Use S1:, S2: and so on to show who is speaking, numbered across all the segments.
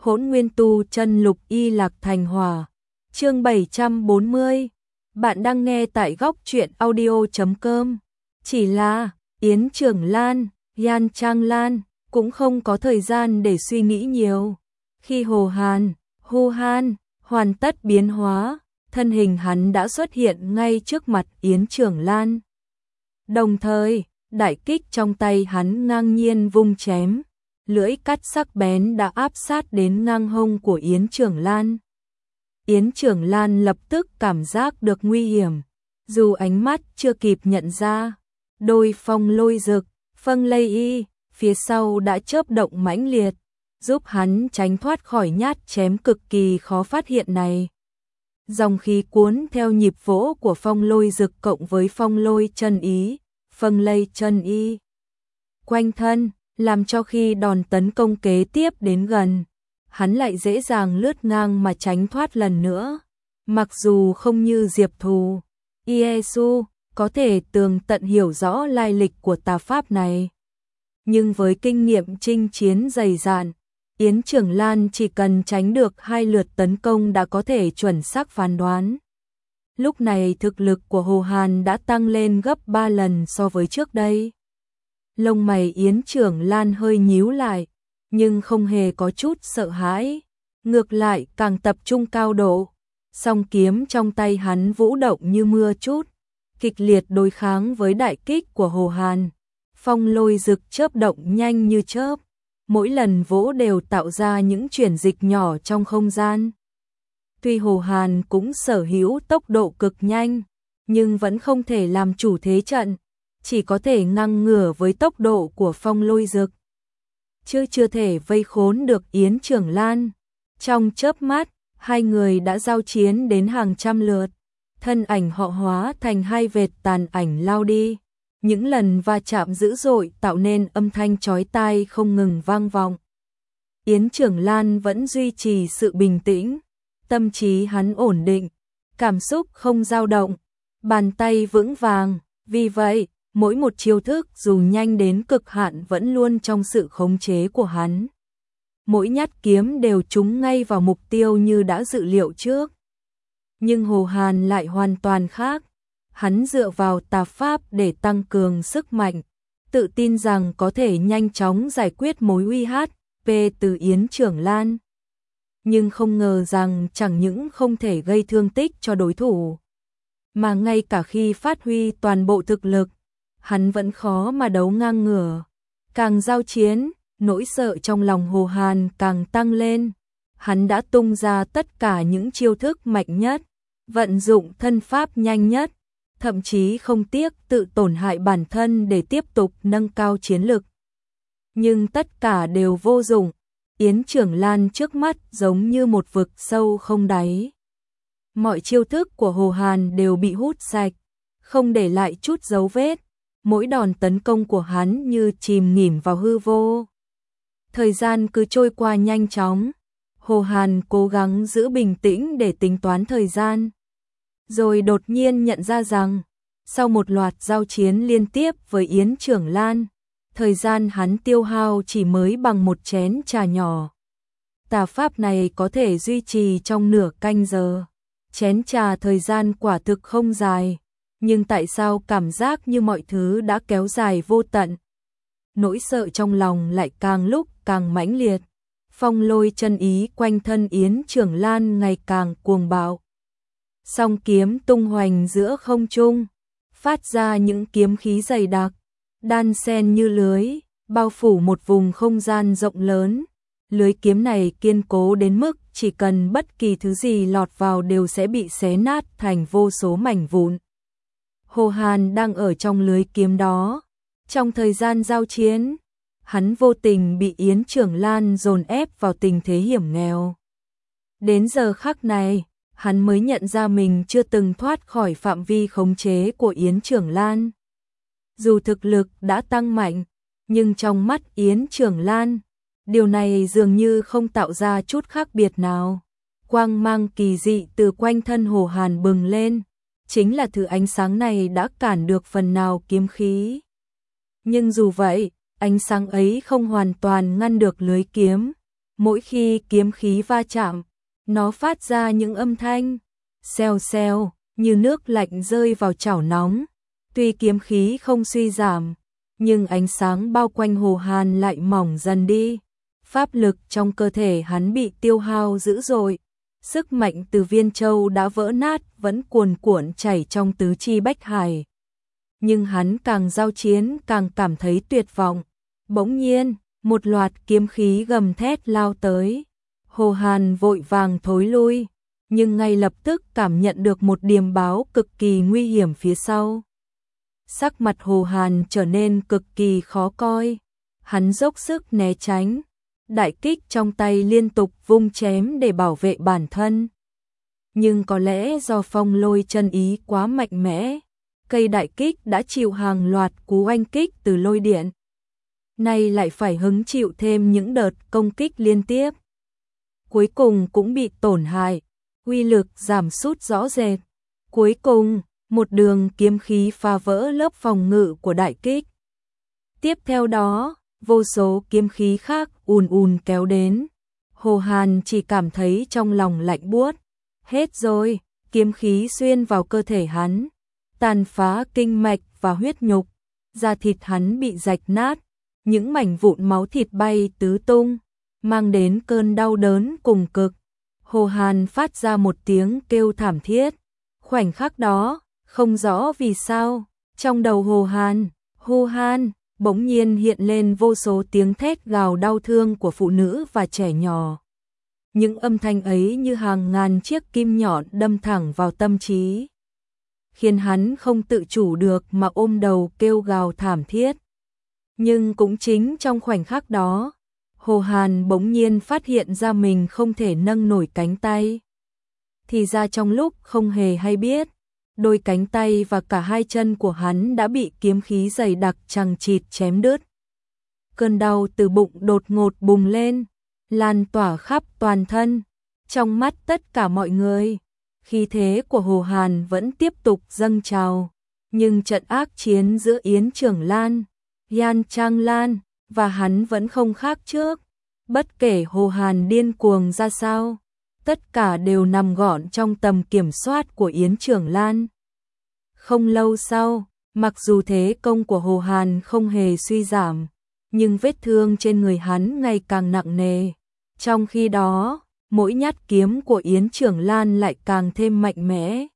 S1: Hỗn Nguyên Tu Chân Lục Y Lạc Thành Hỏa. Chương 740. Bạn đang nghe tại góc truyện audio.com. Chỉ là Yến Trưởng Lan, Yan Trang Lan cũng không có thời gian để suy nghĩ nhiều. Khi Hu Han hoàn tất biến hóa, thân hình hắn đã xuất hiện ngay trước mặt Yến Trưởng Lan. Đồng thời, đại kích trong tay hắn ngang nhiên vung chém, lưỡi cắt sắc bén đã áp sát đến ngang hông của Yến Trưởng Lan. Yến Trưởng Lan lập tức cảm giác được nguy hiểm, dù ánh mắt chưa kịp nhận ra, đôi phong lôi rực, phân lây y, phía sau đã chớp động mãnh liệt, giúp hắn tránh thoát khỏi nhát chém cực kỳ khó phát hiện này. Dòng khí cuốn theo nhịp vỗ của phong lôi rực cộng với phong lôi chân ý, phân lây chân y quanh thân, làm cho khi đòn tấn công kế tiếp đến gần, hắn lại dễ dàng lướt ngang mà tránh thoát lần nữa. Mặc dù không như Diệp Thù, Iesu có thể tường tận hiểu rõ lai lịch của tà pháp này, nhưng với kinh nghiệm chinh chiến dày dạn, Yến Trưởng Lan chỉ cần tránh được 2 lượt tấn công đã có thể chuẩn xác phán đoán. Lúc này thực lực của Hu Han đã tăng lên gấp 3 lần so với trước đây. Lông mày Yến Trưởng Lan hơi nhíu lại, nhưng không hề có chút sợ hãi, ngược lại càng tập trung cao độ. Song kiếm trong tay hắn vũ động như mưa chút, kịch liệt đối kháng với đại kích của Hu Han. Phong lôi rực chớp động nhanh như chớp, mỗi lần vỗ đều tạo ra những chuyển dịch nhỏ trong không gian. Tuy Hu Han cũng sở hữu tốc độ cực nhanh, nhưng vẫn không thể làm chủ thế trận, chỉ có thể ngang ngửa với tốc độ của phong lôi rực, chứ chưa thể vây khốn được Yến Trưởng Lan. Trong chớp mắt, hai người đã giao chiến đến hàng trăm lượt, thân ảnh họ hóa thành 2 vệt tàn ảnh lao đi. Những lần va chạm dữ dội tạo nên âm thanh chói tai không ngừng vang vọng. Yến Trưởng Lan vẫn duy trì sự bình tĩnh, tâm trí hắn ổn định, cảm xúc không dao động, bàn tay vững vàng, vì vậy, mỗi một chiêu thức dù nhanh đến cực hạn vẫn luôn trong sự khống chế của hắn. Mỗi nhát kiếm đều trúng ngay vào mục tiêu như đã dự liệu trước. Nhưng Hu Han lại hoàn toàn khác. Hắn dựa vào tà pháp để tăng cường sức mạnh, tự tin rằng có thể nhanh chóng giải quyết mối uy hiếp từ Yến Trưởng Lan. Nhưng không ngờ rằng chẳng những không thể gây thương tích cho đối thủ, mà ngay cả khi phát huy toàn bộ thực lực, hắn vẫn khó mà đấu ngang ngửa. Càng giao chiến, nỗi sợ trong lòng Hu Han càng tăng lên. Hắn đã tung ra tất cả những chiêu thức mạnh nhất, vận dụng thân pháp nhanh nhất, thậm chí không tiếc tự tổn hại bản thân để tiếp tục nâng cao chiến lực. Nhưng tất cả đều vô dụng. Yến Trưởng Lan trước mắt giống như một vực sâu không đáy. Mọi chiêu thức của Hu Han đều bị hút sạch, không để lại chút dấu vết. Mỗi đòn tấn công của hắn như chìm nghỉm vào hư vô. Thời gian cứ trôi qua nhanh chóng. Hu Han cố gắng giữ bình tĩnh để tính toán thời gian, rồi đột nhiên nhận ra rằng, sau một loạt giao chiến liên tiếp với Yến Trưởng Lan, thời gian hắn tiêu hao chỉ mới bằng một chén trà nhỏ. Tà pháp này có thể duy trì trong nửa canh giờ. Chén trà thời gian quả thực không dài, nhưng tại sao cảm giác như mọi thứ đã kéo dài vô tận? Nỗi sợ trong lòng lại càng lúc càng mãnh liệt. Phong lôi chân ý quanh thân Yến Trưởng Lan ngày càng cuồng bạo. Song kiếm tung hoành giữa không trung, phát ra những kiếm khí dày đặc, đan xen như lưới, bao phủ một vùng không gian rộng lớn. Lưới kiếm này kiên cố đến mức chỉ cần bất kỳ thứ gì lọt vào đều sẽ bị xé nát thành vô số mảnh vụn. Hu Han đang ở trong lưới kiếm đó. Trong thời gian giao chiến, hắn vô tình bị Yến Trưởng Lan dồn ép vào tình thế hiểm nghèo. Đến giờ khắc này, hắn mới nhận ra mình chưa từng thoát khỏi phạm vi khống chế của Yến Trưởng Lan. Dù thực lực đã tăng mạnh, nhưng trong mắt Yến Trưởng Lan, điều này dường như không tạo ra chút khác biệt nào. Quang mang kỳ dị từ quanh thân Hu Han bừng lên, chính là thứ ánh sáng này đã cản được phần nào kiếm khí. Nhưng dù vậy, ánh sáng ấy không hoàn toàn ngăn được lưới kiếm, Mỗi khi kiếm khí va chạm, nó phát ra những âm thanh xèo xèo như nước lạnh rơi vào chảo nóng. Tuy kiếm khí không suy giảm, nhưng ánh sáng bao quanh Hồ Hàn lại mỏng dần đi. Pháp lực trong cơ thể hắn bị tiêu hao dữ dội. Sức mạnh từ viên châu đã vỡ nát vẫn cuồn cuộn chảy trong tứ chi bách hải. Nhưng hắn càng giao chiến càng cảm thấy tuyệt vọng. Bỗng nhiên, một loạt kiếm khí gầm thét lao tới. Hồ Hàn vội vàng thối lui, nhưng ngay lập tức cảm nhận được một điềm báo cực kỳ nguy hiểm phía sau. Sắc mặt Hồ Hàn trở nên cực kỳ khó coi. Hắn dốc sức né tránh, đại kích trong tay liên tục vung chém để bảo vệ bản thân. Nhưng có lẽ do phong lôi chân ý quá mạnh mẽ, cây đại kích đã chịu hàng loạt cú oanh kích từ lôi điện. Nay lại phải hứng chịu thêm những đợt công kích liên tiếp. Cuối cùng cũng bị tổn hại, uy lực giảm sút rõ rệt. Cuối cùng, một đường kiếm khí phá vỡ lớp phòng ngự của đại kích. Tiếp theo đó, vô số kiếm khí khác ùn ùn kéo đến. Hồ Hàn chỉ cảm thấy trong lòng lạnh buốt. Hết rồi, kiếm khí xuyên vào cơ thể hắn, tàn phá kinh mạch và huyết nhục, da thịt hắn bị rạch nát, những mảnh vụn máu thịt bay tứ tung, mang đến cơn đau đớn cùng cực. Hồ Hàn phát ra một tiếng kêu thảm thiết. Khoảnh khắc đó, không rõ vì sao, trong đầu Hồ Hàn, bỗng nhiên hiện lên vô số tiếng thét gào đau thương của phụ nữ và trẻ nhỏ. Những âm thanh ấy như hàng ngàn chiếc kim nhọn đâm thẳng vào tâm trí, khiến hắn không tự chủ được mà ôm đầu kêu gào thảm thiết. Nhưng cũng chính trong khoảnh khắc đó, Hồ Hàn bỗng nhiên phát hiện ra mình không thể nâng nổi cánh tay. Thì ra trong lúc không hề hay biết, đôi cánh tay và cả hai chân của hắn đã bị kiếm khí dày đặc chằng chịt chém đứt. Cơn đau từ bụng đột ngột bùng lên, lan tỏa khắp toàn thân. Trong mắt tất cả mọi người, khí thế của Hồ Hàn vẫn tiếp tục dâng trào. Nhưng trận ác chiến giữa Yến Trưởng Lan, Yan Trang Lan và hắn vẫn không khác trước. Bất kể Hồ Hàn điên cuồng ra sao, tất cả đều nằm gọn trong tầm kiểm soát của Yến Trưởng Lan. Không lâu sau, mặc dù thế công của Hồ Hàn không hề suy giảm, nhưng vết thương trên người hắn ngày càng nặng nề. Trong khi đó, mỗi nhát kiếm của Yến Trưởng Lan lại càng thêm mạnh mẽ.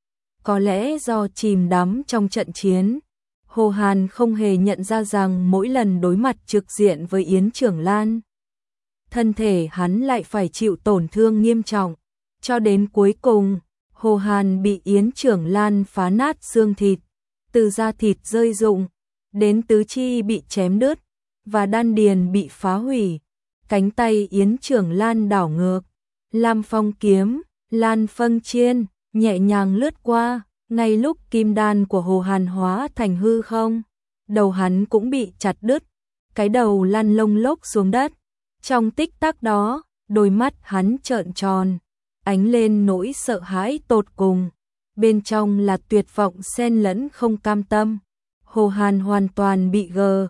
S1: Có lẽ do chìm đắm trong trận chiến, Hồ Hàn không hề nhận ra rằng mỗi lần đối mặt trực diện với Yến Trưởng Lan, thân thể hắn lại phải chịu tổn thương nghiêm trọng. Cho đến cuối cùng, Hồ Hàn bị Yến Trưởng Lan phá nát xương thịt, từ da thịt rơi rụng, đến tứ chi bị chém đứt, và đan điền bị phá hủy. Cánh tay Yến Trưởng Lan đảo ngược, Lam Phong kiếm, Lan Phân Chiên, nhẹ nhàng lướt qua, ngay lúc kim đan của Hồ Hàn hóa thành hư không, đầu hắn cũng bị chặt đứt, cái đầu lăn lông lốc xuống đất. Trong tích tắc đó, đôi mắt hắn trợn tròn, ánh lên nỗi sợ hãi tột cùng, bên trong là tuyệt vọng xen lẫn không cam tâm. Hồ Hàn hoàn toàn bị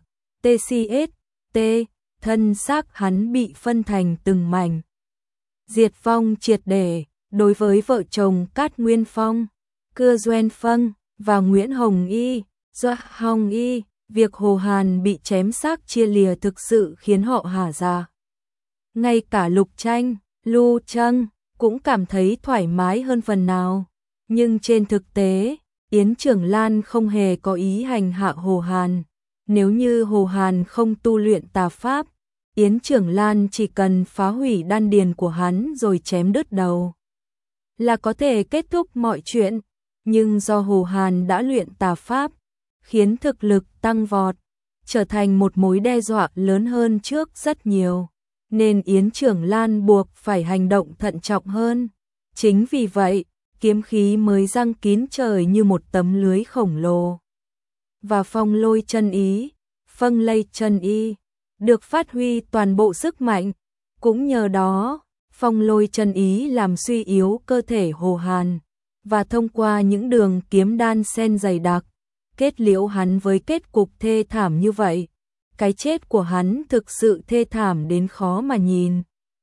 S1: TCST, thân xác hắn bị phân thành từng mảnh, diệt vong triệt để. Đối với vợ chồng Cát Nguyên Phong, Cưa Doen Phân và Nguyễn Hồng Y, Doa Hồng Y, việc Hồ Hàn bị chém xác chia lìa thực sự khiến họ hả dạ. Ngay cả Lục Tranh, Lu Trân cũng cảm thấy thoải mái hơn phần nào. Nhưng trên thực tế, Yến Trưởng Lan không hề có ý hành hạ Hồ Hàn. Nếu như Hồ Hàn không tu luyện tà pháp, Yến Trưởng Lan chỉ cần phá hủy đan điền của hắn rồi chém đứt đầu là có thể kết thúc mọi chuyện. Nhưng do Hồ Hàn đã luyện tà pháp, khiến thực lực tăng vọt, trở thành một mối đe dọa lớn hơn trước rất nhiều, nên Yến Trưởng Lan buộc phải hành động thận trọng hơn. Chính vì vậy, kiếm khí mới giăng kín trời như một tấm lưới khổng lồ. Và phong lôi chân ý, phân lây chân y, được phát huy toàn bộ sức mạnh. Cũng nhờ đó, phong lôi chân ý làm suy yếu cơ thể Hồ Hàn, và thông qua những đường kiếm đan sen dày đặc, kết liễu hắn với kết cục thê thảm như vậy. Cái chết của hắn thực sự thê thảm đến khó mà nhìn.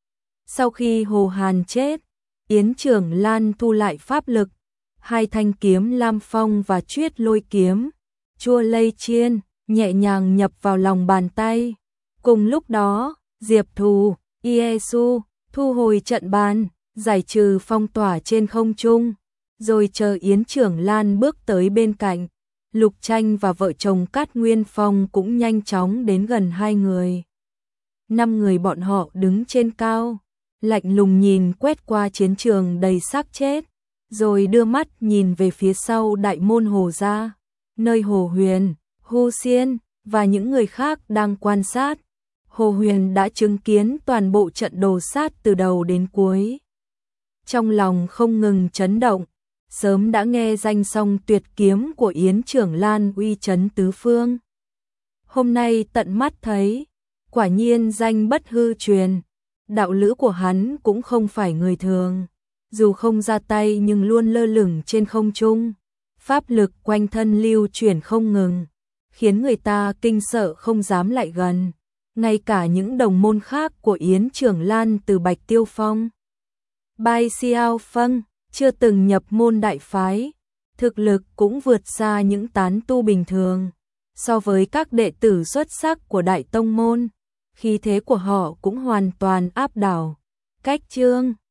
S1: Sau khi Hồ Hàn chết, Yến Trưởng Lan thu lại pháp lực, hai thanh kiếm Lam Phong và Chuyết Lôi kiếm, Chua Lây Chiên, nhẹ nhàng nhập vào lòng bàn tay. Cùng lúc đó, Diệp Thù, Iesu, thu hồi trận bàn, giải trừ phong tỏa trên không trung, rồi chờ Yến Trưởng Lan bước tới bên cạnh. Lục Tranh và vợ chồng Cát Nguyên Phong cũng nhanh chóng đến gần hai người. 5 người bọn họ đứng trên cao, lạnh lùng nhìn quét qua chiến trường đầy xác chết, rồi đưa mắt nhìn về phía sau đại môn Hồ gia, nơi Hồ Huyền, Hu Xiên và những người khác đang quan sát. Hồ Huyền đã chứng kiến toàn bộ trận đồ sát từ đầu đến cuối. Trong lòng không ngừng chấn động, sớm đã nghe danh song tuyệt kiếm của Yến Trưởng Lan uy chấn tứ phương. Hôm nay tận mắt thấy, quả nhiên danh bất hư truyền, đạo lữ của hắn cũng không phải người thường. Dù không ra tay nhưng luôn lơ lửng trên không trung, pháp lực quanh thân lưu chuyển không ngừng, khiến người ta kinh sợ không dám lại gần. Ngay cả những đồng môn khác của Yến Trưởng Lan từ Bạch Tiêu Phong, Bai Xiao Phâng, chưa từng nhập môn đại phái, thực lực cũng vượt xa những tán tu bình thường. So với các đệ tử xuất sắc của đại tông môn, khí thế của họ cũng hoàn toàn áp đảo. Cách chương